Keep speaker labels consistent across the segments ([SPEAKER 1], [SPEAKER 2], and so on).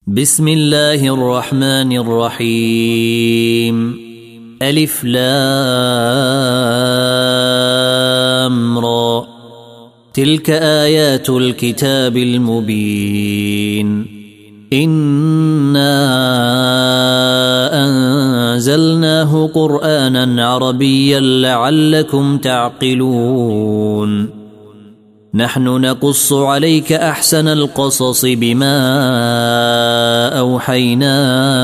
[SPEAKER 1] بسم الله الرحمن الرحيم. ألف لام را. تلك آيات الكتاب المبين. إنا أنزلناه قرآنا عربيا لعلكم تعقلون. نحن نقص عليك أحسن القصص بما أوحينا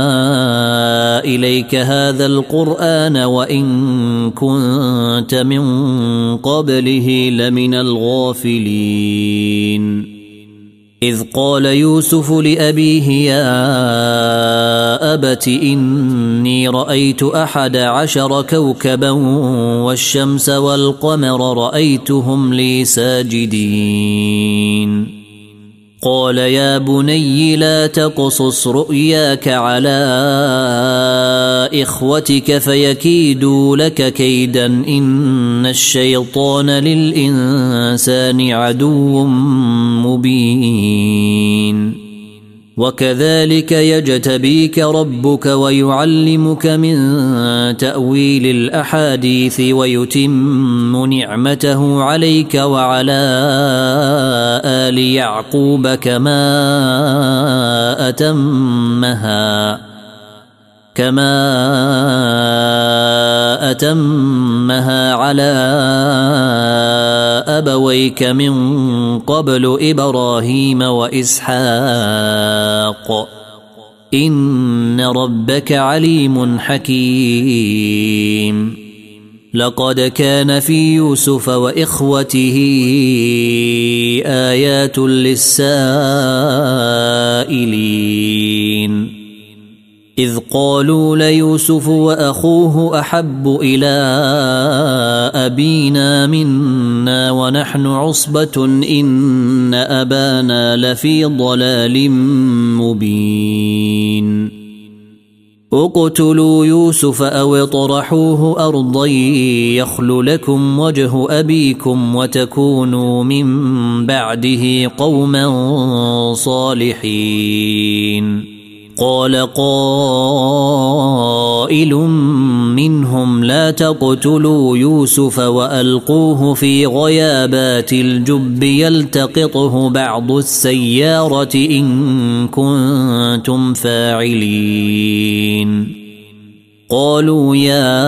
[SPEAKER 1] إليك هذا القرآن وإن كنت من قبله لمن الغافلين. إذ قال يوسف لأبيه يا أبت إني رأيت 11 كوكبا والشمس والقمر رأيتهم لي ساجدين. قال يا بني لا تقصص رؤياك على إخوتك فيكيدوا لك كيدا إن الشيطان للإنسان عدو مبين. وكذلك يجتبيك ربك ويعلمك من تأويل الأحاديث ويتم نعمته عليك وعلى آل يعقوب كما أتمها على أبويك من قبل إبراهيم وإسحاق إن ربك عليم حكيم. لقد كان في يوسف وإخوته آيات للسائلين. إذ قالوا ليوسف وأخوه أحب إلى أبينا منا ونحن عصبة إن أبانا لفي ضلال مبين. اقتلوا يوسف أو اطرحوه أرضا يخل لكم وجه أبيكم وتكونوا من بعده قوما صالحين. قال قائل منهم لا تقتلوا يوسف وألقوه في غيابات الجب يلتقطه بعض السيارة إن كنتم فاعلين. قالوا يا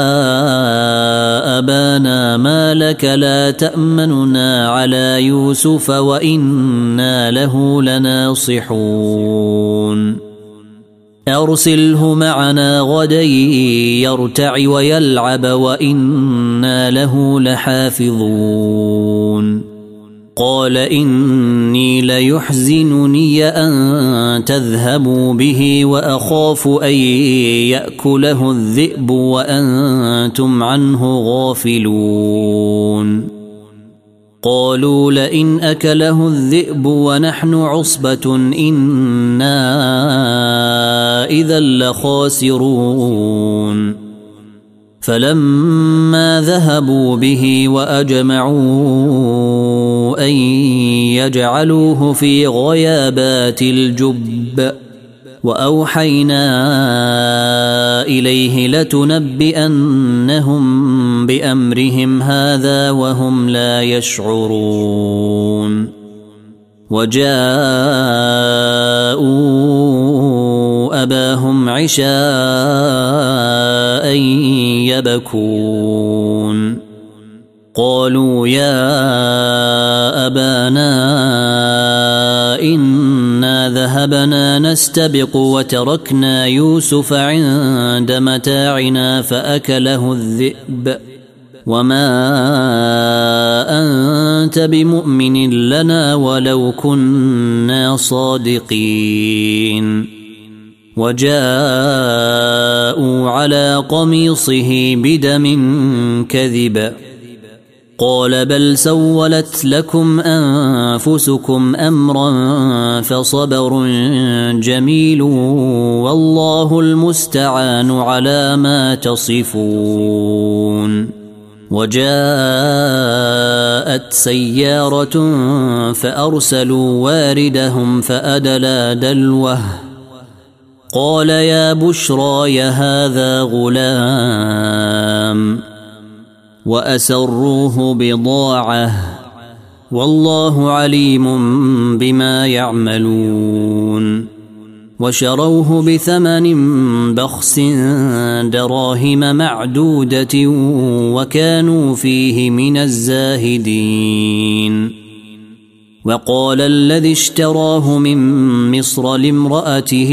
[SPEAKER 1] أبانا ما لك لا تأمننا على يوسف وإنا له لناصحون. أرسله معنا غدا يرتع ويلعب وإنا له لحافظون. قال إني ليحزنني أن تذهبوا به وأخاف أن يأكله الذئب وأنتم عنه غافلون. قالوا لئن أكله الذئب ونحن عصبة إنا إذا لخاسرون. فلما ذهبوا به وأجمعوا أن يجعلوه في غيابات الجب وأوحينا إليه لتنبئنهم بأمرهم هذا وهم لا يشعرون. وجاءوا أباهم عشاء يبكون. قالوا يا أبانا إنا ذهبنا نستبق وتركنا يوسف عند متاعنا فأكله الذئب وما أنت بمؤمن لنا ولو كنا صادقين. وجاءوا على قميصه بدم كذب. قال بل سولت لكم أنفسكم أمرا فصبر جميل والله المستعان على ما تصفون. وجاءت سيارة فأرسلوا واردهم فأدلى دلوه قال يا بشرى هذا غلام وأسروه بضاعة والله عليم بما يعملون وشروه بثمن بخس دراهم معدودة وكانوا فيه من الزاهدين. وقال الذي اشتراه من مصر لامرأته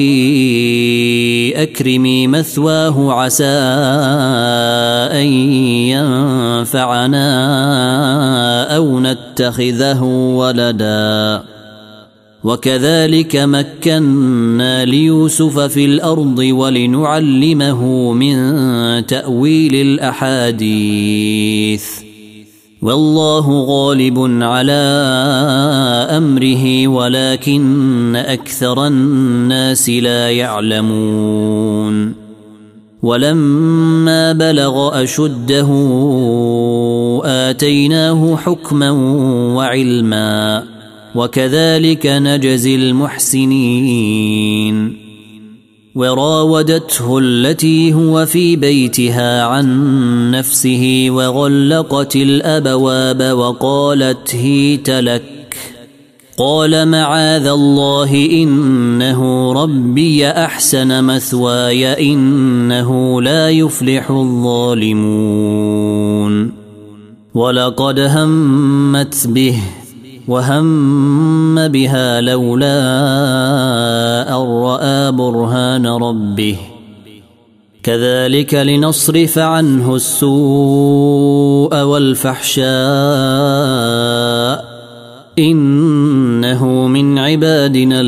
[SPEAKER 1] أكرمي مثواه عسى أن ينفعنا أو نتخذه ولدا وكذلك مكنا ليوسف في الأرض ولنعلمه من تأويل الأحاديث والله غالب على أمره ولكن أكثر الناس لا يعلمون. ولما بلغ أشده آتيناه حكما وعلما وكذلك نجزي المحسنين. وراودته التي هو في بيتها عن نفسه وغلقت الأبواب وقالت هيت لك قال معاذ الله إنه ربي أحسن مثواي إنه لا يفلح الظالمون. ولقد همت به وهم بها لولا أن رأى برهان ربه كذلك لنصرف عنه السوء والفحشاء إنه من عبادنا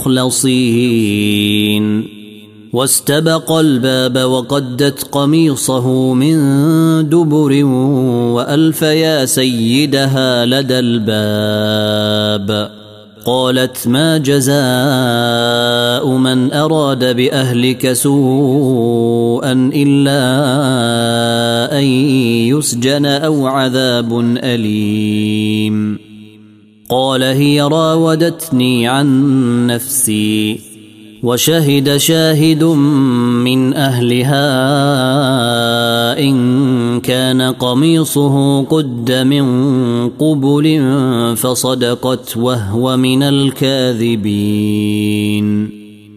[SPEAKER 1] المخلصين. واستبق الباب وقدت قميصه من دبر وألف يا سيدها لدى الباب قالت ما جزاء من أراد بأهلك سوءا إلا أن يسجن أو عذاب أليم. قال هي راودتني عن نفسي وشهد شاهد من أهلها إن كان قميصه قد من قبل فصدقت وهو من الكاذبين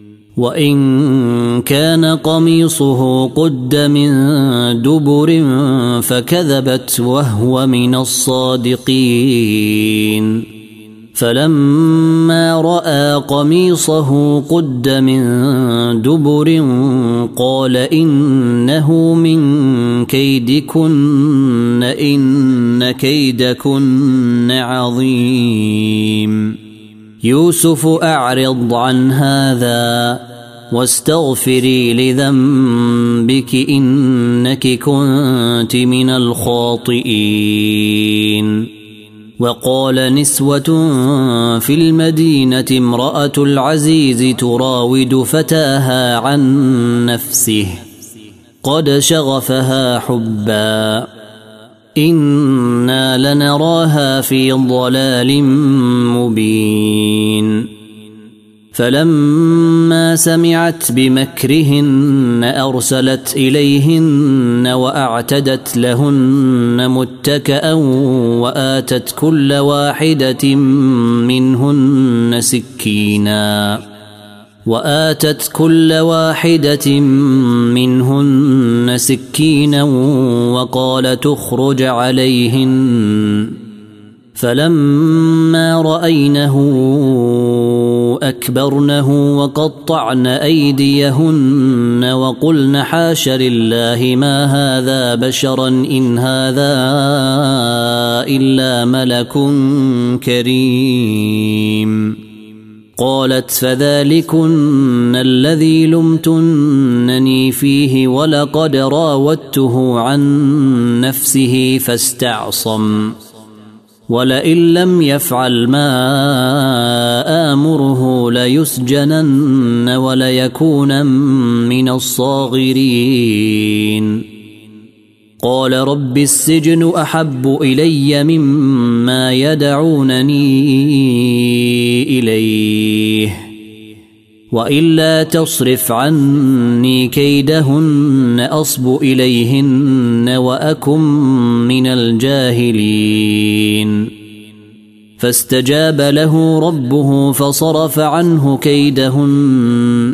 [SPEAKER 1] وإن كان قميصه قد من دبر فكذبت وهو من الصادقين. فلما رأى قميصه قد من دبر قال إنه من كيدكن إن كيدكن عظيم. يوسف أعرض عن هذا واستغفري لذنبك إنك كنت من الخاطئين. وقال نسوة في المدينة امرأة العزيز تراود فتاها عن نفسه قد شغفها حبا إنا لنراها في ضلال مبين. فلما سمعت بمكرهن أرسلت إليهن وأعتدت لهن متكأ وآتت كل واحدة منهن سكينا وقال تخرج عليهن. فلما رأينه أكبرنه وقطعن أيديهن وقلن حاش لله ما هذا بشرا إن هذا إلا ملك كريم. قالت فذلكن الذي لمتنني فيه ولقد راودته عن نفسه فاستعصم ولئن لم يفعل ما آمره ليسجنن وليكون من الصاغرين. قال رب السجن أحب إلي مما يدعونني إليه وإلا تصرف عني كيدهن أصب إليهن وأكن من الجاهلين فاستجاب له ربه فصرف عنه كيدهن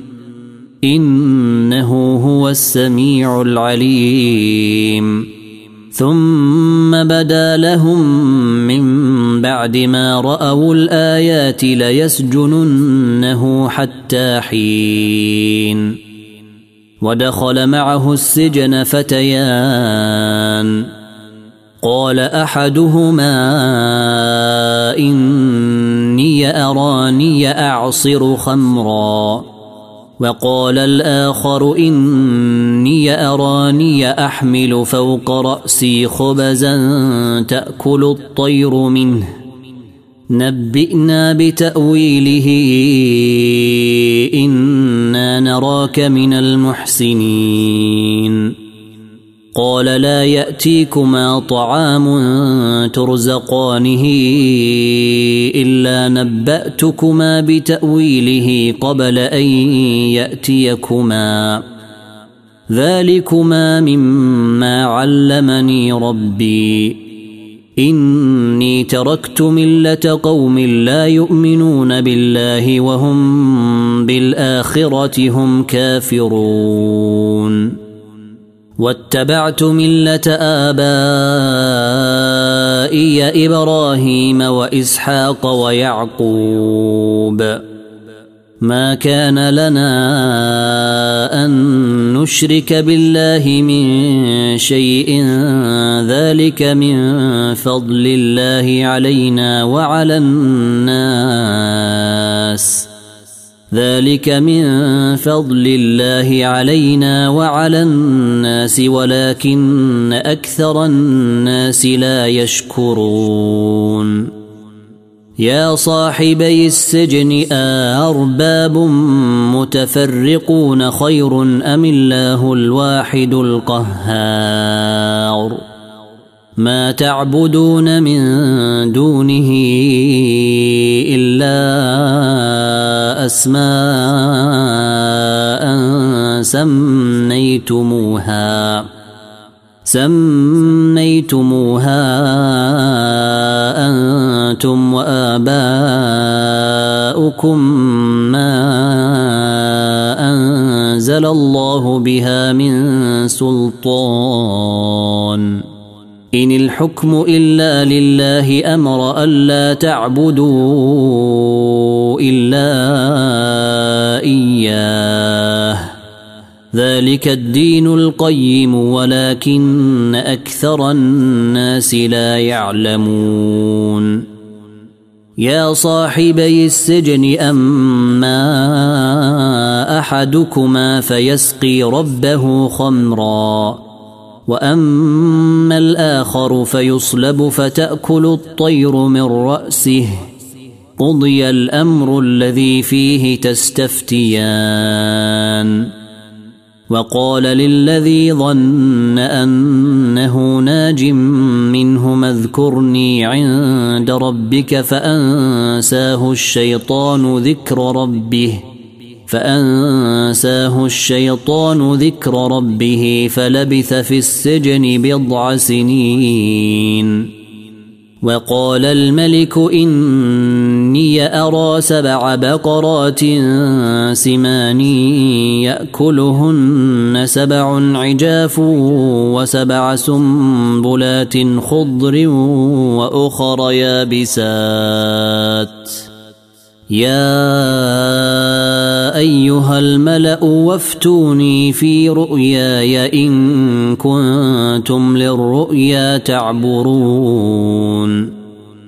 [SPEAKER 1] إنه هو السميع العليم ثم بدا لهم من بعد ما رأوا الآيات ليسجننه حتى حين ودخل معه السجن فتيان قال أحدهما إني أراني أعصر خمرا وقال الآخر إني أراني أحمل فوق رأسي خبزا تأكل الطير منه نبئنا بتأويله إنا نراك من المحسنين قال لا يأتيكما طعام ترزقانه إلا نبأتكما بتأويله قبل أن يأتيكما ذلكما مما علمني ربي إني تركت ملة قوم لا يؤمنون بالله وهم بالآخرة هم كافرون واتبعت ملة آبائي إبراهيم وإسحاق ويعقوب ما كان لنا أن نشرك بالله من شيء ذلك من فضل الله علينا وعلى الناس ولكن أكثر الناس لا يشكرون يا صاحبي السجن أأرباب متفرقون خير أم الله الواحد القهار ما تعبدون من دونه إلا أسماء سميتموها أنتم وآباؤكم ما أنزل الله بها من سلطان إن الحكم إلا لله أمر ألا تعبدوا إلا إياه ذلك الدين القيم ولكن أكثر الناس لا يعلمون يا صاحبي السجن أما أحدكما فيسقي ربه خمرا وأما الآخر فيصلب فتأكل الطير من رأسه قضي الأمر الذي فيه تستفتيان وقال للذي ظن أنه ناج منهما اذكرني عند ربك فأنساه الشيطان ذكر ربه فلبث في السجن 10 سنين وقال الملك إني أرى 7 بقرات سمان يأكلهن 7 عجاف و7 سنبلات خضر وأخر يابسات يا أيها الملأ وافتوني في رؤياي إن كنتم للرؤيا تعبرون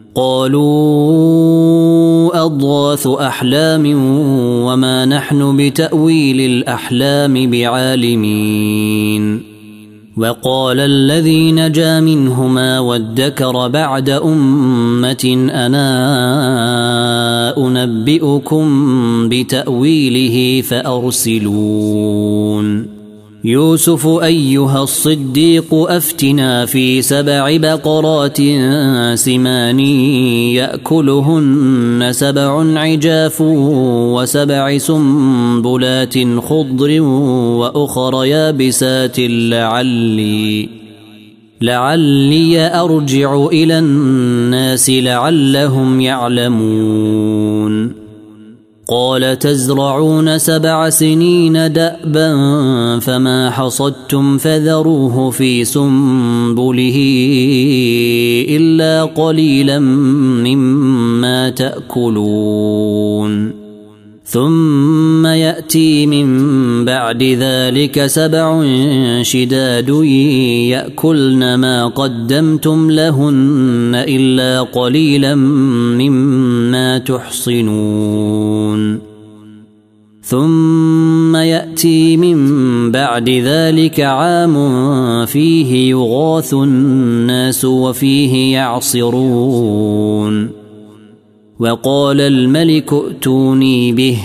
[SPEAKER 1] قالوا أضغاث أحلام وما نحن بتأويل الأحلام بعالمين وقال الذي نجا منهما وادكر بعد أمة أنا أنبئكم بتأويله فأرسلون يوسف أيها الصديق أفتنا في 7 بقرات سمان يأكلهن 7 عجاف و7 سنبلات خضر وأخر يابسات لعلي أرجع إلى الناس لعلهم يعلمون. قال تزرعون 7 سنين دأبا فما حصدتم فذروه في سنبله إلا قليلا مما تأكلون ثم يأتي من بعد ذلك 7 شداد يأكلن ما قدمتم لهن إلا قليلا مما تحصنون ثم يأتي من بعد ذلك عام فيه يغاث الناس وفيه يعصرون. وقال الملك ائتوني به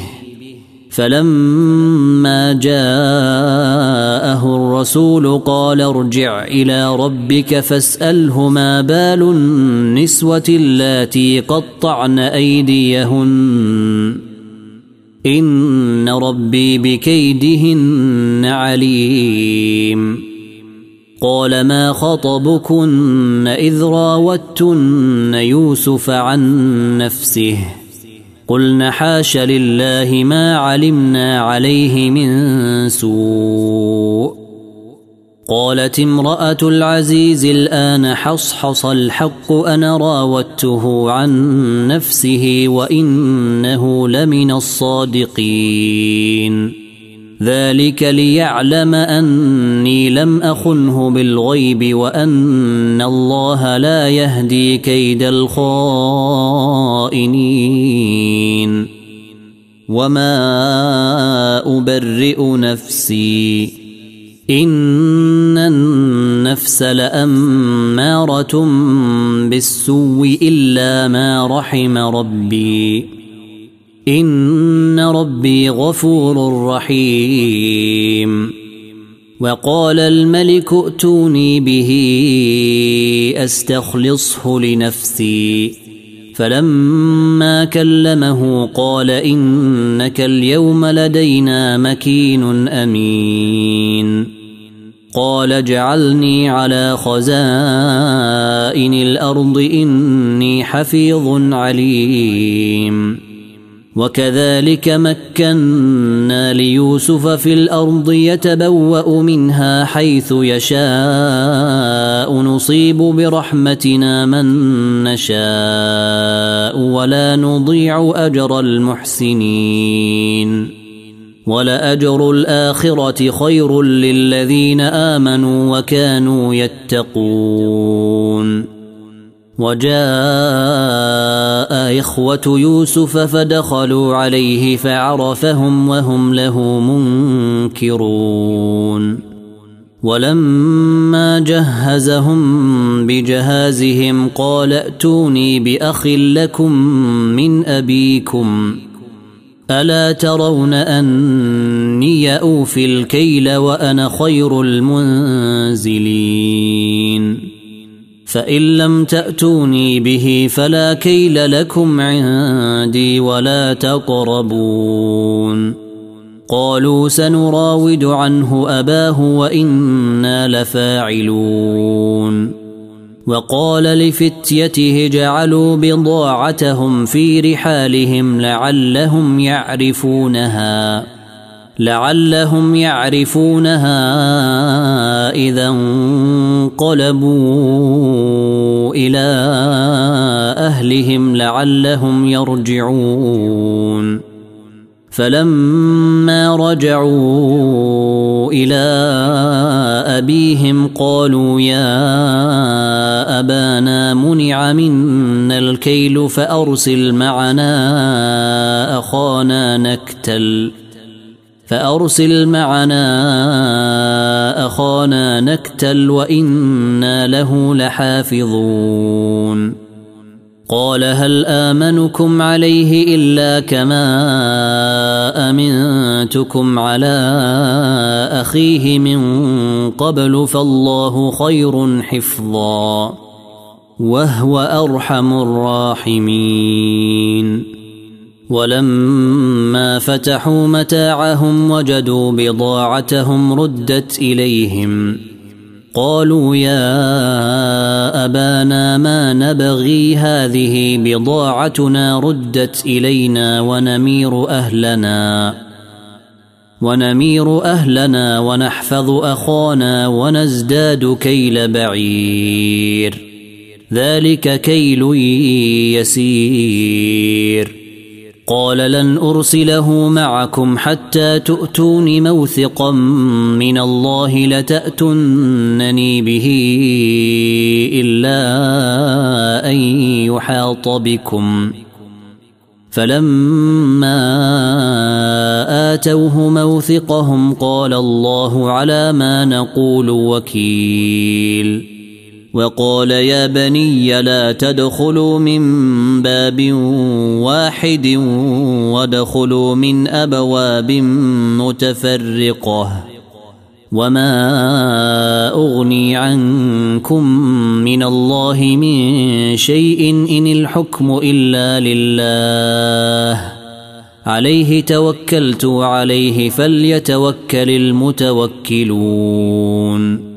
[SPEAKER 1] فلما جاءه الرسول قال ارجع إلى ربك فاسأله ما بال النسوة اللاتي قطعن أيديهن إن ربي بكيدهن عليم. قال ما خطبكن إذ راوتن يوسف عن نفسه قلن حاش لله ما علمنا عليه من سوء. قالت امرأة العزيز الآن حصحص الحق أنا راودته عن نفسه وإنه لمن الصادقين ذلك ليعلم أني لم أخنه بالغيب وأن الله لا يهدي كيد الخائنين وما أبرئ نفسي إن النفس لأمارة بالسوء إلا ما رحم ربي إن ربي غفور رحيم. وقال الملك ائتوني به أستخلصه لنفسي فلما كلمه قال إنك اليوم لدينا مكين أمين. قال اجعلني على خزائن الأرض إني حفيظ عليم. وكذلك مكنا ليوسف في الأرض يتبوأ منها حيث يشاء نصيب برحمتنا من نشاء ولا نضيع أجر المحسنين ولأجر الآخرة خير للذين آمنوا وكانوا يتقون. وجاء إخوة يوسف فدخلوا عليه فعرفهم وهم له منكرون. ولما جهزهم بجهازهم قال ائتوني بأخ لكم من أبيكم ألا ترون أني أوفي الكيل وأنا خير المنزلين فإن لم تأتوني به فلا كيل لكم عندي ولا تقربون. قالوا سنراود عنه أباه وإنا لفاعلون. وقال لفتيته جعلوا بضاعتهم في رحالهم لعلهم يعرفونها إذا انقلبوا إلى أهلهم لعلهم يرجعون. فلما رجعوا إلى أبيهم قالوا يا أبانا منع منا الكيل فأرسل معنا أخانا نكتل وإنا له لحافظون. قال هل آمنكم عليه إلا كما أمنتكم على أخيه من قبل فالله خير حفظا وهو أرحم الراحمين. ولما فتحوا متاعهم وجدوا بضاعتهم ردت إليهم قالوا يا أبانا ما نبغي هذه بضاعتنا ردت إلينا ونمير أهلنا ونحفظ أخانا ونزداد كيل بعير ذلك كيل يسير. قال لن أرسله معكم حتى تؤتون موثقا من الله لتأتونني به إلا أن يحاط بكم. فلما آتوه موثقهم قال الله على ما نقول وكيل. وقال يا بني لا تدخلوا من باب واحد وادخلوا من أبواب متفرقة وما أغني عنكم من الله من شيء إن الحكم إلا لله عليه توكلت عليه فليتوكل المتوكلون.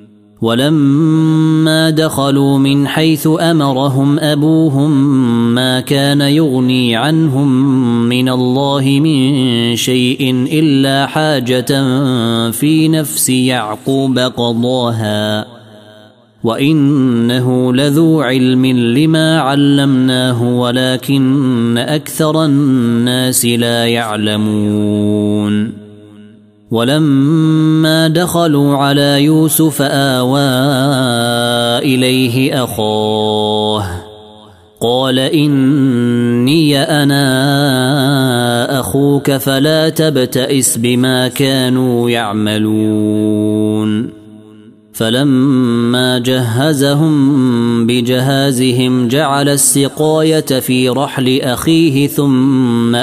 [SPEAKER 1] ولما دخلوا من حيث أمرهم أبوهم ما كان يغني عنهم من الله من شيء إلا حاجة في نفس يعقوب قضاها وإنه لذو علم لما علمناه ولكن أكثر الناس لا يعلمون. ولما دخلوا على يوسف آوى إليه أخاه قال إني أنا أخوك فلا تبتئس بما كانوا يعملون. فلما جهزهم بجهازهم جعل السقاية في رحل أخيه ثم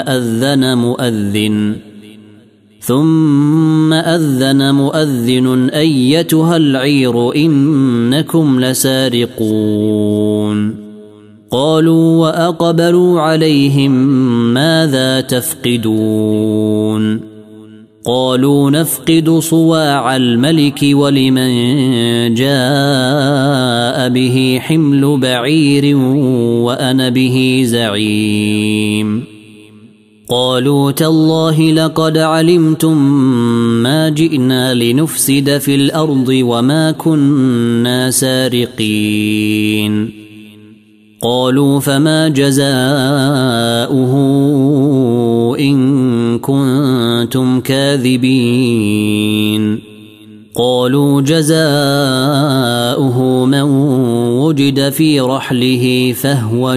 [SPEAKER 1] أذن مؤذن أيتها العير إنكم لسارقون. قالوا وأقبلوا عليهم ماذا تفقدون؟ قالوا نفقد صواع الملك ولمن جاء به حمل بعير وأنا به زعيم. قالوا تالله لقد علمتم ما جئنا لنفسد في الأرض وما كنا سارقين. قالوا فما جزاؤه إن كنتم كاذبين؟ قالوا جزاؤه من وجد في رحله فهو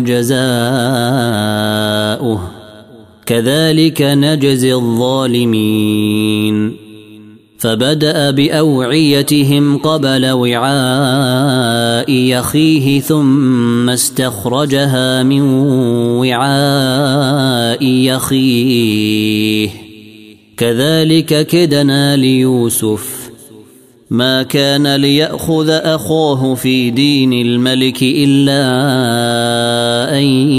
[SPEAKER 1] جزاؤه كذلك نجزي الظالمين. فبدأ بأوعيتهم قبل وعاء أخيه ثم استخرجها من وعاء أخيه كذلك كدنا ليوسف ما كان ليأخذ أخاه في دين الملك إلا أن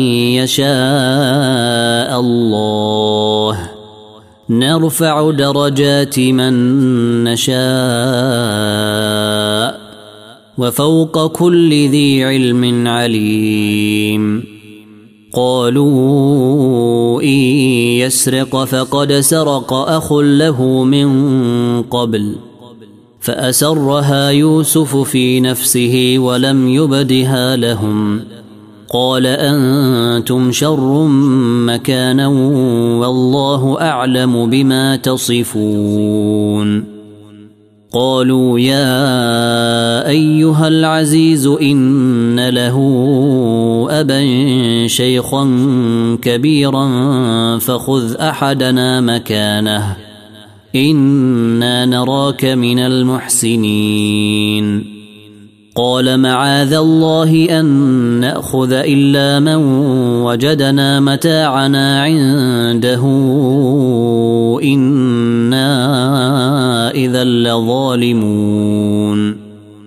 [SPEAKER 1] يشاء الله نرفع درجات من نشاء وفوق كل ذي علم عليم. قالوا إن يسرق فقد سرق أخ له من قبل فأسرها يوسف في نفسه ولم يبدها لهم. قال أنتم شر مكانا والله أعلم بما تصفون. قالوا يا أيها العزيز إن له أبا شيخا كبيرا فخذ أحدنا مكانه إنا نراك من المحسنين. قال معاذ الله أن نأخذ إلا من وجدنا متاعنا عنده إنا لظالمون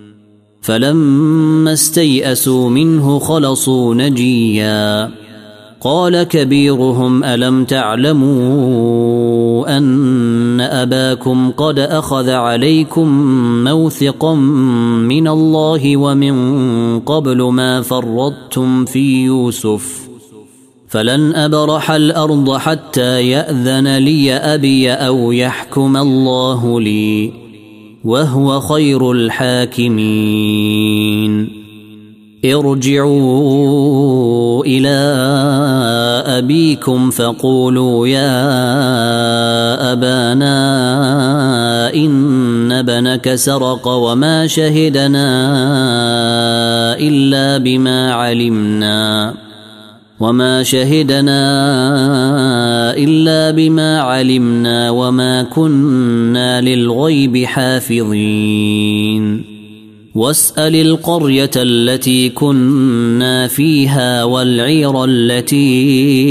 [SPEAKER 1] فلما استيئسوا منه خلصوا نجيا قال كبيرهم ألم تعلموا أن أباكم قد أخذ عليكم موثقا من الله ومن قبل ما فرطتم في يوسف فلن أبرح الأرض حتى يأذن لي أبي أو يحكم الله لي وهو خير الحاكمين ارجعوا إلى أبيكم فقولوا يا أبانا إن ابنك سرق وما شهدنا إلا بما علمنا وما كنا للغيب حافظين واسأل القرية التي كنا فيها والعير التي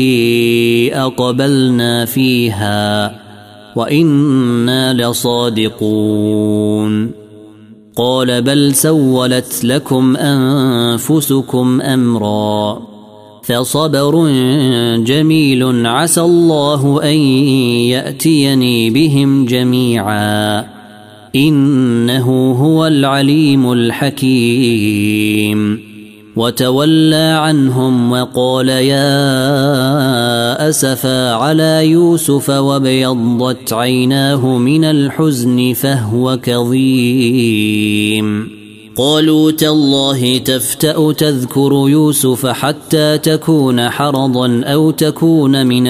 [SPEAKER 1] أقبلنا فيها وإنا لصادقون قال بل سولت لكم أنفسكم أمرا فصبر جميل عسى الله أن يأتيني بهم جميعا إنه هو العليم الحكيم وتولى عنهم وقال يا أسفا على يوسف وابيضت عيناه من الحزن فهو كظيم قالوا تالله تفتأ تذكر يوسف حتى تكون حرضا أو تكون من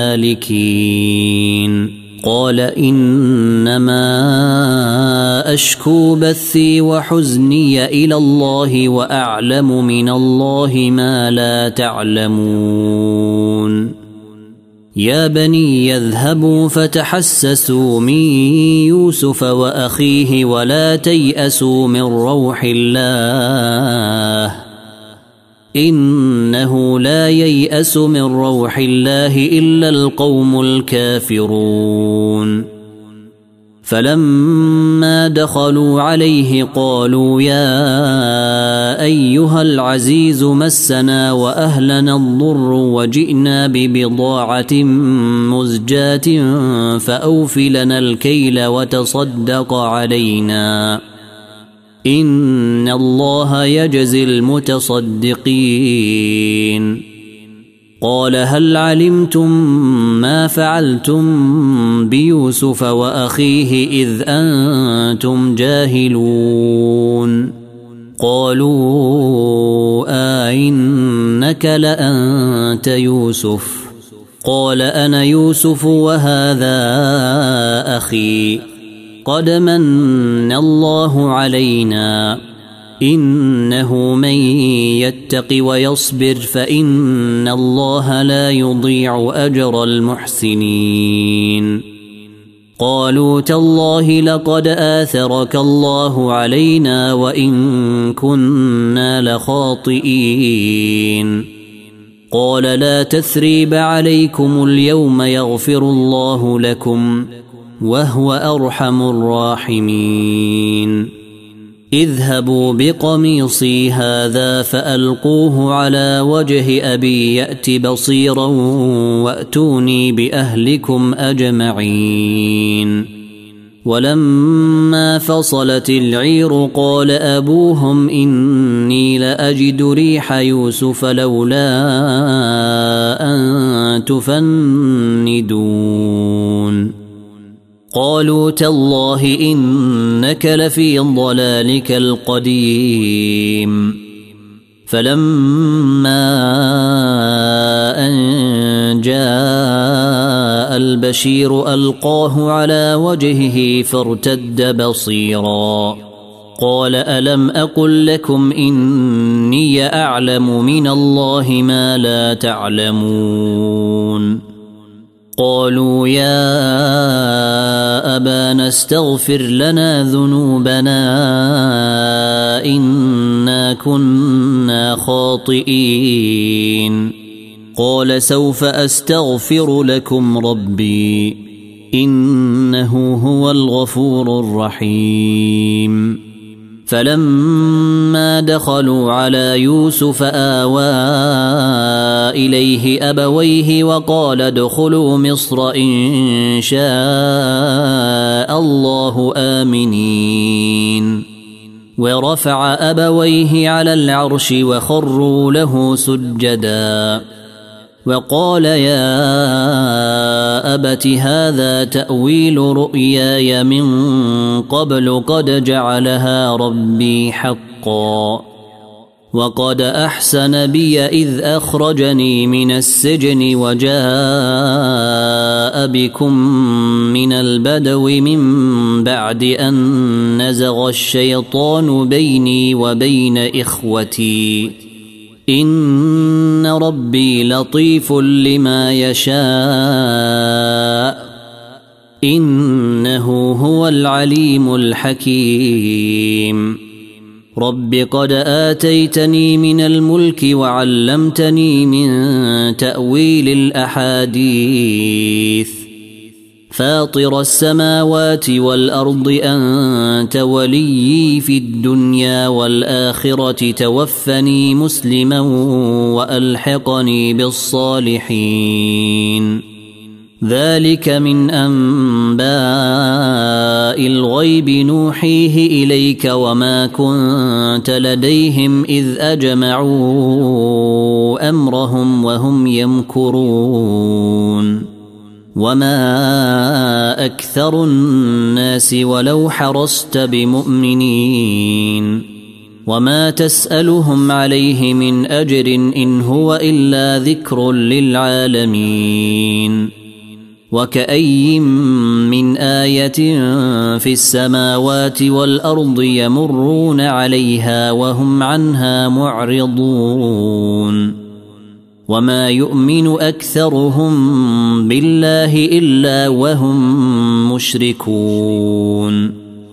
[SPEAKER 1] الهالكين قال إنما أشكو بثي وحزني إلى الله وأعلم من الله ما لا تعلمون يا بني يذهبوا فتحسسوا من يوسف وأخيه ولا تيأسوا من روح الله إنه لا ييأس من روح الله إلا القوم الكافرون فلما دخلوا عليه قالوا يا أيها العزيز مسنا وأهلنا الضر وجئنا ببضاعة مزجاة فأوف لنا الكيل وتصدق علينا إن الله يجزي المتصدقين قال هل علمتم ما فعلتم بيوسف وأخيه إذ أنتم جاهلون قالوا أئنك لأنت يوسف قال أنا يوسف وهذا أخي قد من الله علينا إنه من يتق ويصبر فإن الله لا يضيع أجر المحسنين قالوا تالله لقد آثرك الله علينا وإن كنا لخاطئين قال لا تثريب عليكم اليوم يغفر الله لكم وهو أرحم الراحمين اذهبوا بقميصي هذا فألقوه على وجه أبي يأت بصيرا وأتوني بأهلكم أجمعين ولما فصلت العير قال أبوهم إني لأجد ريح يوسف لولا أن تفندون قالوا تالله إنك لفي ضلالك القديم فلما أن جاء البشير ألقاه على وجهه فارتد بصيرا قال ألم أقل لكم إني أعلم من الله ما لا تعلمون قالوا يا أبانا استغفر لنا ذنوبنا إنا كنا خاطئين قال سوف أستغفر لكم ربي إنه هو الغفور الرحيم فلما دخلوا على يوسف آوى إليه أبويه وقال ادخلوا مصر إن شاء الله آمنين ورفع أبويه على العرش وخروا له سجدا وقال يا أبت هذا تأويل رؤياي من قبل قد جعلها ربي حقا وقد أحسن بي إذ أخرجني من السجن وجاء بكم من البدو من بعد أن نزغ الشيطان بيني وبين إخوتي إن ربي لطيف لما يشاء إنه هو العليم الحكيم رب قد آتيتني من الملك وعلمتني من تأويل الأحاديث فاطر السماوات والأرض أنت وليي في الدنيا والآخرة توفني مسلما وألحقني بالصالحين ذلك من أنباء الغيب نوحيه إليك وما كنت لديهم إذ أجمعوا أمرهم وهم يمكرون وما أكثر الناس ولو حرصت بمؤمنين وما تسألهم عليه من أجر إن هو إلا ذكر للعالمين وكأي من آية في السماوات والأرض يمرون عليها وهم عنها معرضون وما يؤمن أكثرهم بالله إلا وهم مشركون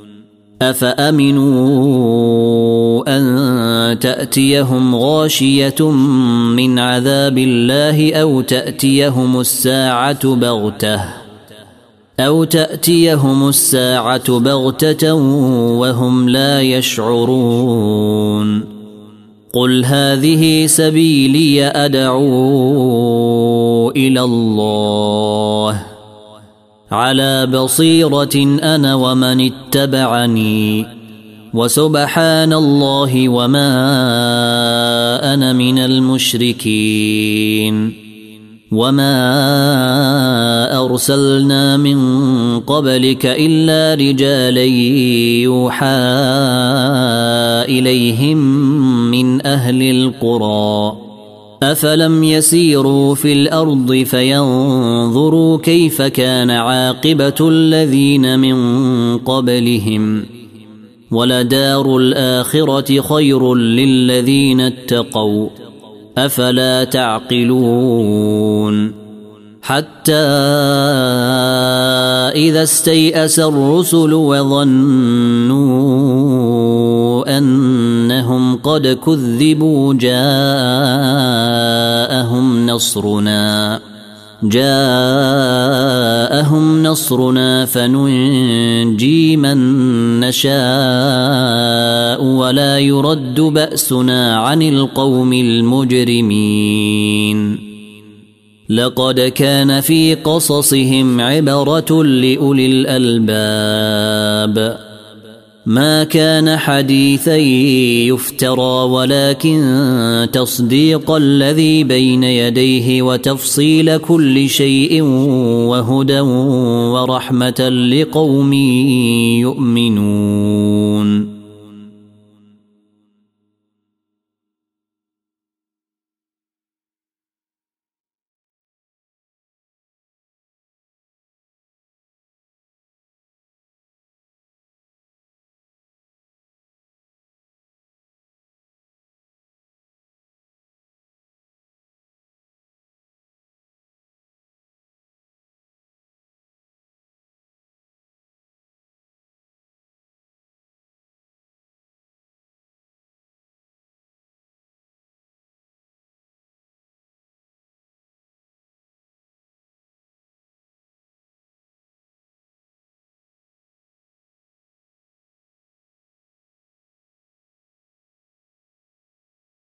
[SPEAKER 1] أفأمنوا أن تأتيهم غاشية من عذاب الله أو تأتيهم الساعة بغتة وهم لا يشعرون قل هذه سبيلي أدعو إلى الله على بصيرة أنا ومن اتبعني وسبحان الله وما أنا من المشركين وما أرسلنا من قبلك إلا رجالا يوحى إليهم من أهل القرى أفلم يسيروا في الأرض فينظروا كيف كان عاقبة الذين من قبلهم ولدار الآخرة خير للذين اتقوا أفلا تعقلون حتى إذا استيأس الرسل وظنوا أنهم قد كذبوا جاءهم نصرنا فننجي من نشاء ولا يرد بأسنا عن القوم المجرمين لقد كان في قصصهم عبرة لأولي الألباب ما كان حديثا يفترى ولكن تصديق الذي بين يديه وتفصيل كل شيء وهدى ورحمة لقوم يؤمنون